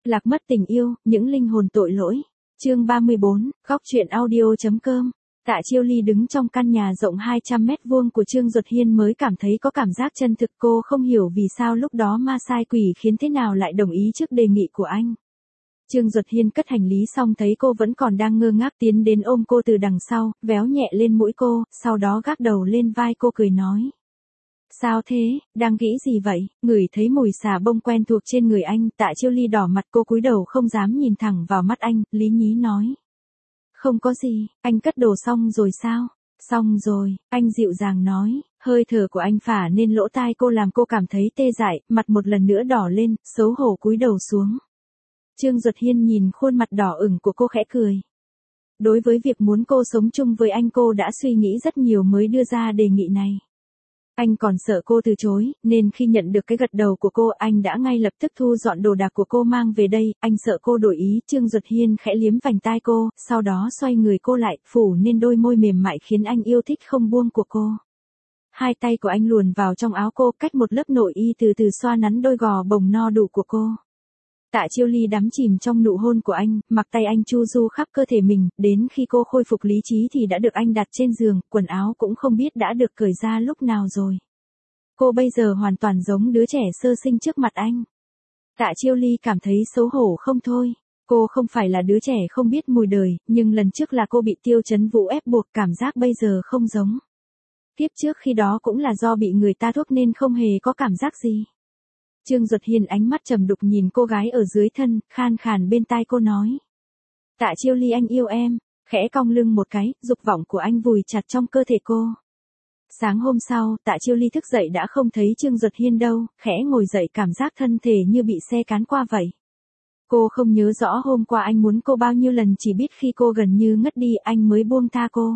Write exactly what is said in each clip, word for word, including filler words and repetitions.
Lạc mất tình yêu, những linh hồn tội lỗi. Chương ba mươi bốn, góc truyện audio.com. Tạ Chiêu Ly đứng trong căn nhà rộng hai trăm mét vuông của Trương Duật Hiên mới cảm thấy có cảm giác chân thực. Cô không hiểu vì sao lúc đó ma sai quỷ khiến thế nào lại đồng ý trước đề nghị của anh. Trương Duật Hiên cất hành lý xong thấy cô vẫn còn đang ngơ ngác tiến đến ôm cô từ đằng sau, véo nhẹ lên mũi cô, sau đó gác đầu lên vai cô cười nói. Sao thế, đang nghĩ gì vậy? Ngửi thấy mùi xà bông quen thuộc trên người anh, Tạ Chiêu Ly đỏ mặt, cô cúi đầu không dám nhìn thẳng vào mắt anh, lý nhí nói. Không có gì, anh cất đồ xong rồi sao? Xong rồi, anh dịu dàng nói, hơi thở của anh phả lên lỗ tai cô làm cô cảm thấy tê dại, mặt một lần nữa đỏ lên, xấu hổ cúi đầu xuống. Trương Duật Hiên nhìn khuôn mặt đỏ ửng của cô khẽ cười. Đối với việc muốn cô sống chung với anh, cô đã suy nghĩ rất nhiều mới đưa ra đề nghị này. Anh còn sợ cô từ chối, nên khi nhận được cái gật đầu của cô, anh đã ngay lập tức thu dọn đồ đạc của cô mang về đây. Anh sợ cô đổi ý. Trương Duật Hiên khẽ liếm vành tai cô, sau đó xoay người cô lại, phủ nên đôi môi mềm mại khiến anh yêu thích không buông của cô. Hai tay của anh luồn vào trong áo cô, cách một lớp nội y từ từ xoa nắn đôi gò bồng no đủ của cô. Tạ Chiêu Ly đắm chìm trong nụ hôn của anh, mặc tay anh chu du khắp cơ thể mình, đến khi cô khôi phục lý trí thì đã được anh đặt trên giường, quần áo cũng không biết đã được cởi ra lúc nào rồi. Cô bây giờ hoàn toàn giống đứa trẻ sơ sinh trước mặt anh. Tạ Chiêu Ly cảm thấy xấu hổ không thôi. Cô không phải là đứa trẻ không biết mùi đời, nhưng lần trước là cô bị Tiêu Chấn Vũ ép buộc, cảm giác bây giờ không giống. Tiếp trước khi đó cũng là do bị người ta thuốc nên không hề có cảm giác gì. Trương Duật Hiên ánh mắt trầm đục nhìn cô gái ở dưới thân, khan khàn bên tai cô nói. Tạ Chiêu Ly, anh yêu em, khẽ cong lưng một cái, dục vọng của anh vùi chặt trong cơ thể cô. Sáng hôm sau, Tạ Chiêu Ly thức dậy đã không thấy Trương Duật Hiên đâu, khẽ ngồi dậy cảm giác thân thể như bị xe cán qua vậy. Cô không nhớ rõ hôm qua anh muốn cô bao nhiêu lần, chỉ biết khi cô gần như ngất đi anh mới buông tha cô.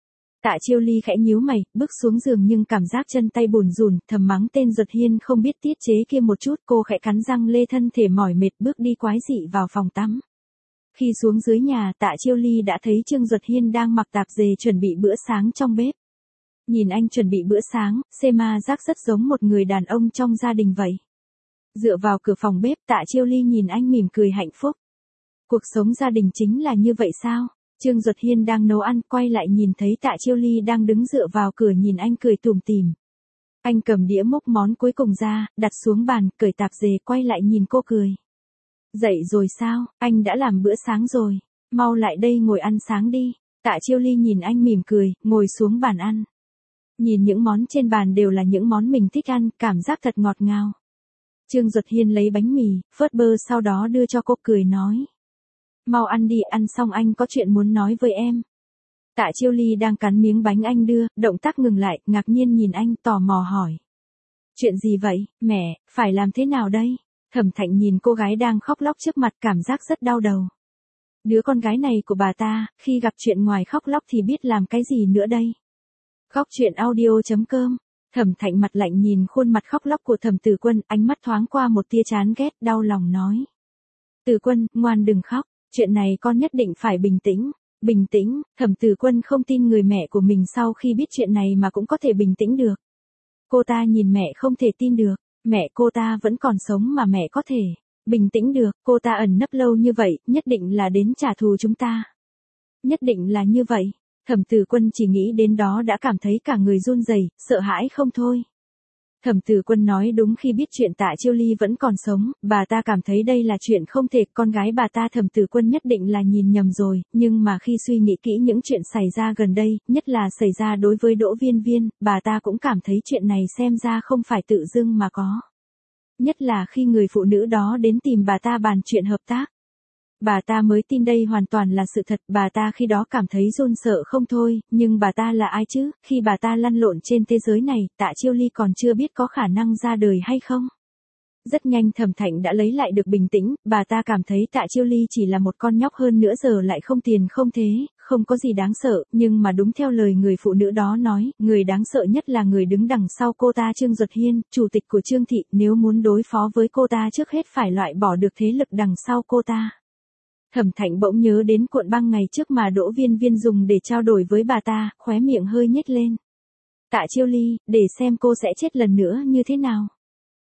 Tạ Chiêu Ly khẽ nhíu mày, bước xuống giường nhưng cảm giác chân tay bùn rùn, thầm mắng tên Duật Hiên không biết tiết chế kia một chút. Cô khẽ cắn răng lê thân thể mỏi mệt bước đi quái dị vào phòng tắm. Khi xuống dưới nhà, Tạ Chiêu Ly đã thấy Trương Duật Hiên đang mặc tạp dề chuẩn bị bữa sáng trong bếp. Nhìn anh chuẩn bị bữa sáng, Sema giác rất giống một người đàn ông trong gia đình vậy. Dựa vào cửa phòng bếp, Tạ Chiêu Ly nhìn anh mỉm cười hạnh phúc. Cuộc sống gia đình chính là như vậy sao? Trương Duật Hiên đang nấu ăn, quay lại nhìn thấy Tạ Chiêu Ly đang đứng dựa vào cửa nhìn anh cười tủm tỉm. Anh cầm đĩa múc món cuối cùng ra, đặt xuống bàn, cởi tạp dề, quay lại nhìn cô cười. Dậy rồi sao, anh đã làm bữa sáng rồi, mau lại đây ngồi ăn sáng đi. Tạ Chiêu Ly nhìn anh mỉm cười, ngồi xuống bàn ăn. Nhìn những món trên bàn đều là những món mình thích ăn, cảm giác thật ngọt ngào. Trương Duật Hiên lấy bánh mì, phớt bơ sau đó đưa cho cô, cười nói. Mau ăn đi, ăn xong anh có chuyện muốn nói với em. Tạ Chiêu Ly đang cắn miếng bánh anh đưa, động tác ngừng lại, ngạc nhiên nhìn anh, tò mò hỏi. Chuyện gì vậy, mẹ, phải làm thế nào đây? Thẩm Thạnh nhìn cô gái đang khóc lóc trước mặt, cảm giác rất đau đầu. Đứa con gái này của bà ta, khi gặp chuyện ngoài khóc lóc thì biết làm cái gì nữa đây? Góc truyện audio.com. Thẩm Thạnh mặt lạnh nhìn khuôn mặt khóc lóc của Thẩm Tử Quân, ánh mắt thoáng qua một tia chán ghét, đau lòng nói. Tử Quân, ngoan đừng khóc. Chuyện này con nhất định phải bình tĩnh. Bình tĩnh, Thẩm Tử Quân không tin người mẹ của mình sau khi biết chuyện này mà cũng có thể bình tĩnh được. Cô ta nhìn mẹ không thể tin được, mẹ cô ta vẫn còn sống mà mẹ có thể bình tĩnh được, cô ta ẩn nấp lâu như vậy, nhất định là đến trả thù chúng ta. Nhất định là như vậy. Thẩm Tử Quân chỉ nghĩ đến đó đã cảm thấy cả người run rẩy, sợ hãi không thôi. Thẩm Tử Quân nói đúng, khi biết chuyện Tạ Chiêu Ly vẫn còn sống, bà ta cảm thấy đây là chuyện không thể, con gái bà ta Thẩm Tử Quân nhất định là nhìn nhầm rồi, nhưng mà khi suy nghĩ kỹ những chuyện xảy ra gần đây, nhất là xảy ra đối với Đỗ Viên Viên, bà ta cũng cảm thấy chuyện này xem ra không phải tự dưng mà có. Nhất là khi người phụ nữ đó đến tìm bà ta bàn chuyện hợp tác. Bà ta mới tin đây hoàn toàn là sự thật, bà ta khi đó cảm thấy run sợ không thôi, nhưng bà ta là ai chứ, khi bà ta lăn lộn trên thế giới này, Tạ Chiêu Ly còn chưa biết có khả năng ra đời hay không. Rất nhanh Thẩm Thạnh đã lấy lại được bình tĩnh, bà ta cảm thấy Tạ Chiêu Ly chỉ là một con nhóc, hơn nữa giờ lại không tiền không thế, không có gì đáng sợ, nhưng mà đúng theo lời người phụ nữ đó nói, người đáng sợ nhất là người đứng đằng sau cô ta, Trương Duật Hiên, chủ tịch của Trương thị, nếu muốn đối phó với cô ta trước hết phải loại bỏ được thế lực đằng sau cô ta. Thẩm Thạnh bỗng nhớ đến cuộn băng ngày trước mà Đỗ Viên Viên dùng để trao đổi với bà ta, khóe miệng hơi nhếch lên. Tạ Chiêu Ly, để xem cô sẽ chết lần nữa như thế nào.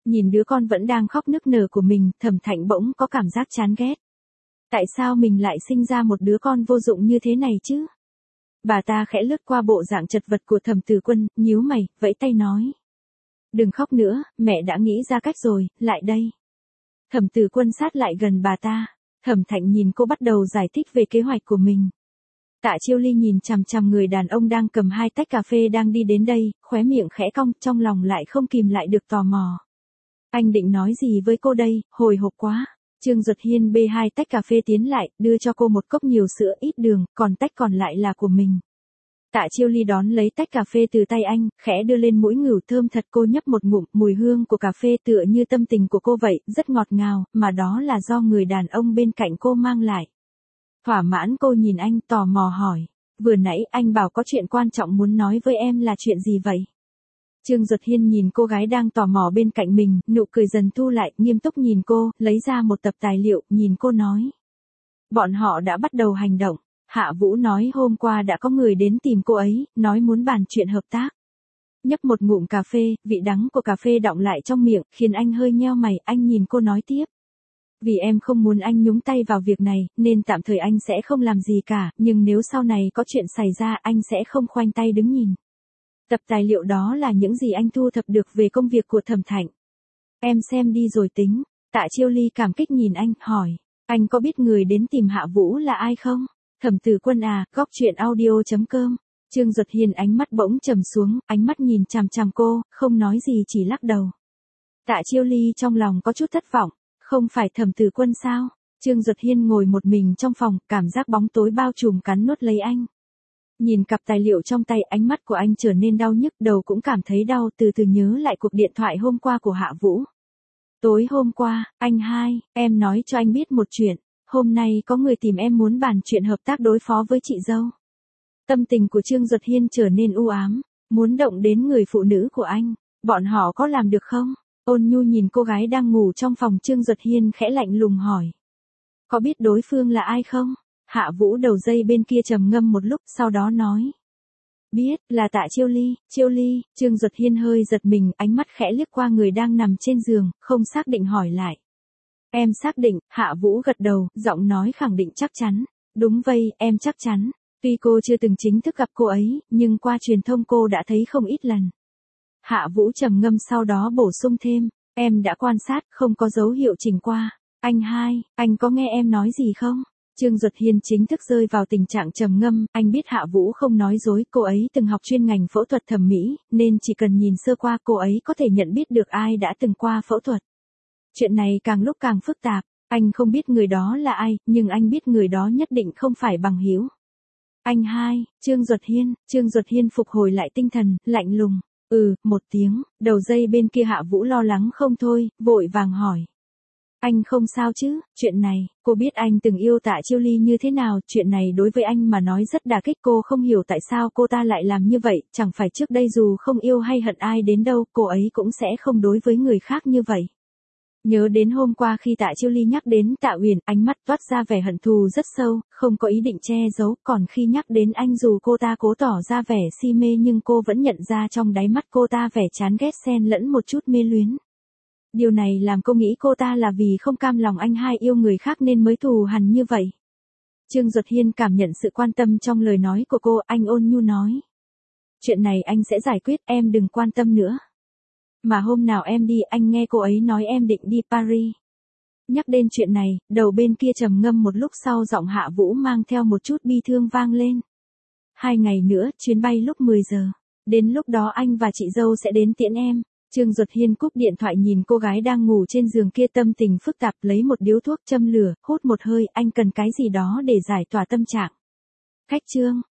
Nhìn đứa con vẫn đang khóc nức nở của mình, Thẩm Thạnh bỗng có cảm giác chán ghét. Tại sao mình lại sinh ra một đứa con vô dụng như thế này chứ? Bà ta khẽ lướt qua bộ dạng chật vật của Thẩm Tử Quân, nhíu mày, vẫy tay nói. Đừng khóc nữa, mẹ đã nghĩ ra cách rồi, lại đây. Thẩm Tử Quân sát lại gần bà ta. Thẩm Thạnh nhìn cô bắt đầu giải thích về kế hoạch của mình. Tạ Chiêu Ly nhìn chằm chằm người đàn ông đang cầm hai tách cà phê đang đi đến đây, khóe miệng khẽ cong, trong lòng lại không kìm lại được tò mò. Anh định nói gì với cô đây, hồi hộp quá. Trương Duật Hiên bê hai tách cà phê tiến lại, đưa cho cô một cốc nhiều sữa ít đường, còn tách còn lại là của mình. Tạ Chiêu Ly đón lấy tách cà phê từ tay anh, khẽ đưa lên mũi ngửi thơm thật, cô nhấp một ngụm, mùi hương của cà phê tựa như tâm tình của cô vậy, rất ngọt ngào, mà đó là do người đàn ông bên cạnh cô mang lại. Thỏa mãn cô nhìn anh tò mò hỏi, vừa nãy anh bảo có chuyện quan trọng muốn nói với em là chuyện gì vậy? Trương Duật Hiên nhìn cô gái đang tò mò bên cạnh mình, nụ cười dần thu lại, nghiêm túc nhìn cô, lấy ra một tập tài liệu, nhìn cô nói. Bọn họ đã bắt đầu hành động. Hạ Vũ nói hôm qua đã có người đến tìm cô ấy, nói muốn bàn chuyện hợp tác. Nhấp một ngụm cà phê, vị đắng của cà phê đọng lại trong miệng, khiến anh hơi nheo mày, anh nhìn cô nói tiếp. Vì em không muốn anh nhúng tay vào việc này, nên tạm thời anh sẽ không làm gì cả, nhưng nếu sau này có chuyện xảy ra anh sẽ không khoanh tay đứng nhìn. Tập tài liệu đó là những gì anh thu thập được về công việc của Thẩm Thạnh. Em xem đi rồi tính. Tạ Chiêu Ly cảm kích nhìn anh, hỏi, anh có biết người đến tìm Hạ Vũ là ai không? Thẩm Tử Quân à, góc chuyện audio chấm com. Trương Duật Hiên ánh mắt bỗng trầm xuống, ánh mắt nhìn chằm chằm cô, không nói gì chỉ lắc đầu. Tạ Chiêu Ly trong lòng có chút thất vọng, không phải Thẩm Tử Quân sao? Trương Duật Hiên ngồi một mình trong phòng, cảm giác bóng tối bao trùm cắn nuốt lấy anh. Nhìn cặp tài liệu trong tay, ánh mắt của anh trở nên đau nhức, đầu cũng cảm thấy đau, từ từ nhớ lại cuộc điện thoại hôm qua của Hạ Vũ. Tối hôm qua, anh hai, em nói cho anh biết một chuyện, hôm nay có người tìm em muốn bàn chuyện hợp tác đối phó với chị dâu. Tâm tình của Trương Duật Hiên trở nên u ám, muốn động đến người phụ nữ của anh, bọn họ có làm được không? Ôn Nhu nhìn cô gái đang ngủ trong phòng, Trương Duật Hiên khẽ lạnh lùng hỏi. Có biết đối phương là ai không? Hạ Vũ đầu dây bên kia trầm ngâm một lúc, sau đó nói. Biết, là Tạ Chiêu Ly. Chiêu Ly. Trương Duật Hiên hơi giật mình, ánh mắt khẽ liếc qua người đang nằm trên giường, không xác định hỏi lại. Em xác định, Hạ Vũ gật đầu, giọng nói khẳng định chắc chắn. Đúng vậy, em chắc chắn. Tuy cô chưa từng chính thức gặp cô ấy, nhưng qua truyền thông cô đã thấy không ít lần. Hạ Vũ trầm ngâm sau đó bổ sung thêm, em đã quan sát, không có dấu hiệu chỉnh qua. Anh hai, anh có nghe em nói gì không? Trương Duật Hiên chính thức rơi vào tình trạng trầm ngâm, anh biết Hạ Vũ không nói dối, cô ấy từng học chuyên ngành phẫu thuật thẩm mỹ, nên chỉ cần nhìn sơ qua cô ấy có thể nhận biết được ai đã từng qua phẫu thuật. Chuyện này càng lúc càng phức tạp, anh không biết người đó là ai, nhưng anh biết người đó nhất định không phải bằng hữu. Anh hai, Trương Duật Hiên, Trương Duật Hiên phục hồi lại tinh thần, lạnh lùng, ừ, một tiếng, đầu dây bên kia Hạ Vũ lo lắng không thôi, vội vàng hỏi. Anh không sao chứ, chuyện này, cô biết anh từng yêu Tạ Chiêu Ly như thế nào, chuyện này đối với anh mà nói rất đả kích, cô không hiểu tại sao cô ta lại làm như vậy, chẳng phải trước đây dù không yêu hay hận ai đến đâu, cô ấy cũng sẽ không đối với người khác như vậy. Nhớ đến hôm qua khi Tạ Chiêu Ly nhắc đến Tạ Uyển, ánh mắt toát ra vẻ hận thù rất sâu, không có ý định che giấu, còn khi nhắc đến anh dù cô ta cố tỏ ra vẻ si mê nhưng cô vẫn nhận ra trong đáy mắt cô ta vẻ chán ghét xen lẫn một chút mê luyến. Điều này làm cô nghĩ cô ta là vì không cam lòng anh hai yêu người khác nên mới thù hằn như vậy. Trương Duật Hiên cảm nhận sự quan tâm trong lời nói của cô, anh ôn nhu nói. Chuyện này anh sẽ giải quyết, em đừng quan tâm nữa. Mà hôm nào em đi, anh nghe cô ấy nói em định đi Paris. Nhắc đến chuyện này, đầu bên kia trầm ngâm một lúc sau giọng Hạ Vũ mang theo một chút bi thương vang lên. Hai ngày nữa, chuyến bay lúc mười giờ. Đến lúc đó anh và chị dâu sẽ đến tiễn em. Trương Duật Hiên cúp điện thoại nhìn cô gái đang ngủ trên giường kia, tâm tình phức tạp, lấy một điếu thuốc châm lửa, hút một hơi, anh cần cái gì đó để giải tỏa tâm trạng. Khách Trương,